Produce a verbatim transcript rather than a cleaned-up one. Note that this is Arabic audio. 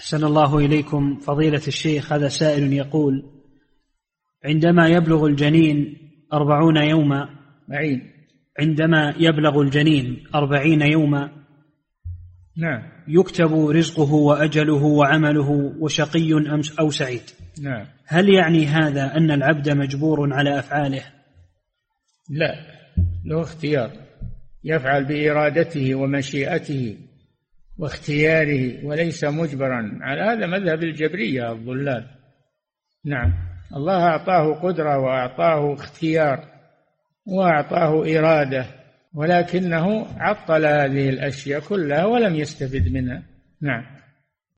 أحسن الله إليكم فضيلة الشيخ. هذا سائل يقول: عندما يبلغ الجنين أربعون يوما معين عندما يبلغ الجنين أربعين يوما نعم يكتب رزقه وأجله وعمله وشقي أو سعيد. نعم. هل يعني هذا أن العبد مجبور على أفعاله؟ لا، له اختيار، يفعل بإرادته ومشيئته واختياره وليس مجبرا على هذا مذهب الجبرية الضلال. نعم، الله أعطاه قدرة وأعطاه اختيار وأعطاه إرادة، ولكنه عطل هذه الأشياء كلها ولم يستفد منها. نعم.